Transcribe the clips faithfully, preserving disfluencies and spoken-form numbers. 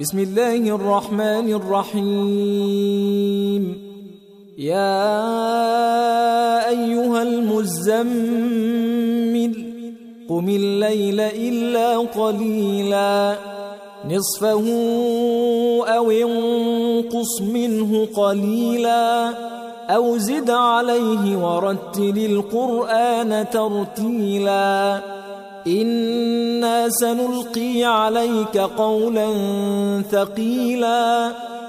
بسم الله الرحمن الرحيم. يا أيها المزمل قم الليل إلا قليلا نصفه أو انقص منه قليلا أو زد عليه ورتل القرآن ترتيلا إنا سنلقي عليك قولا ثقيلا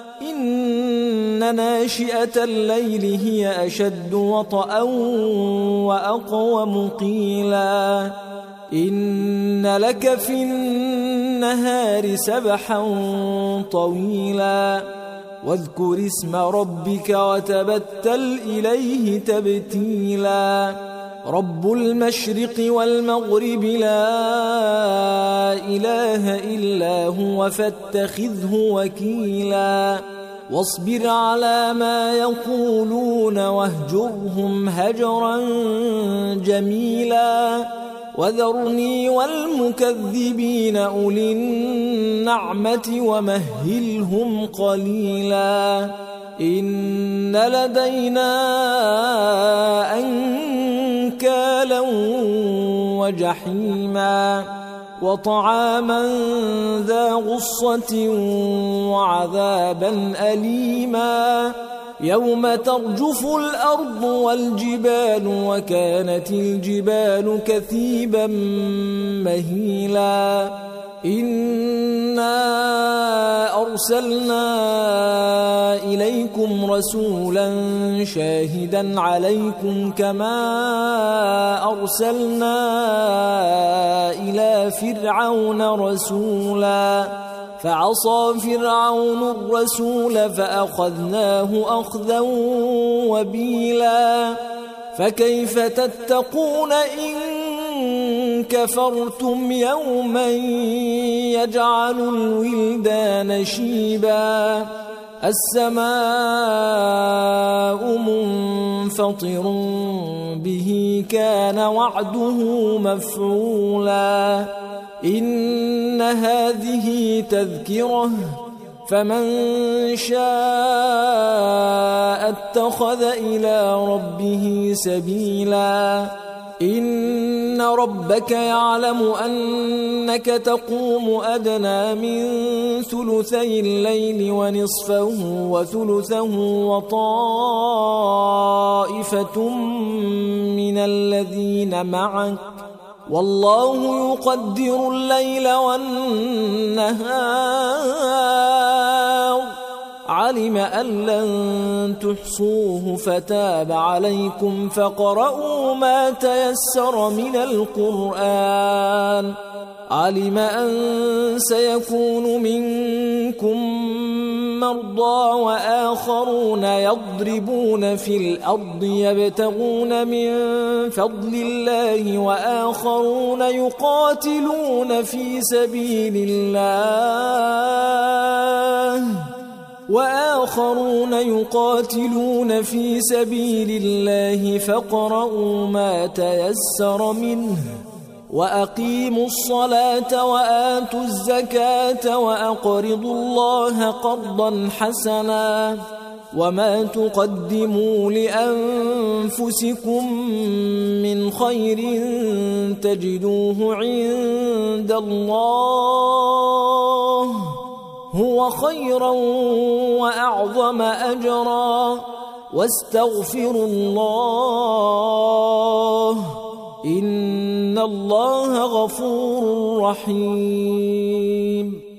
إن ناشئة الليل هي أشد وطئا وأقوم قيلا إن لك في النهار سبحا طويلا واذكر اسم ربك وتبتل إليه تبتيلا رب المشرق والمغرب لا إله إلا هو فاتخذه وكيلا واصبر على ما يقولون واهجرهم هجرا جميلا وذرني والمكذبين أولي النعمة ومهلهم قليلا إن لدينا أنكالا وجحيما وطعاما ذا غصة وعذابا أليما يوم ترجف الأرض والجبال وكانت الجبال كثيبا مهيلا إنا أرسلنا إليكم رسولا شاهدا عليكم كما أرسلنا إلى فرعون رسولا فعصى فرعون الرسول فأخذناه أخذا وبيلا فكيف تتقون إن كفرتم يوما يجعل الولدان شيبا السماء منفطر به كان وعده مفعولا إن هذه تذكرة فمن شاء اتخذ إلى ربه سبيلا إن ربك يعلم أنك تقوم أدنى من ثلثي الليل ونصفه وثلثه وطائفة من الذين معك والله يقدر الليل والنهار علم أن لن تحصوه فتاب عليكم فاقرؤوا ما تيسر من القرآن علم أن سيكون منكم مرضى وآخرون يضربون في الأرض يبتغون من فضل الله وآخرون يقاتلون في سبيل الله وآخرون يقاتلون في سبيل الله فاقرؤوا ما تيسر منه وأقيموا الصلاة وآتوا الزكاة وأقرضوا الله قرضا حسنا وما تقدموا لأنفسكم من خير تجدوه عند الله هو خيرا وأعظم أجرا واستغفروا الله إن الله غفور رحيم.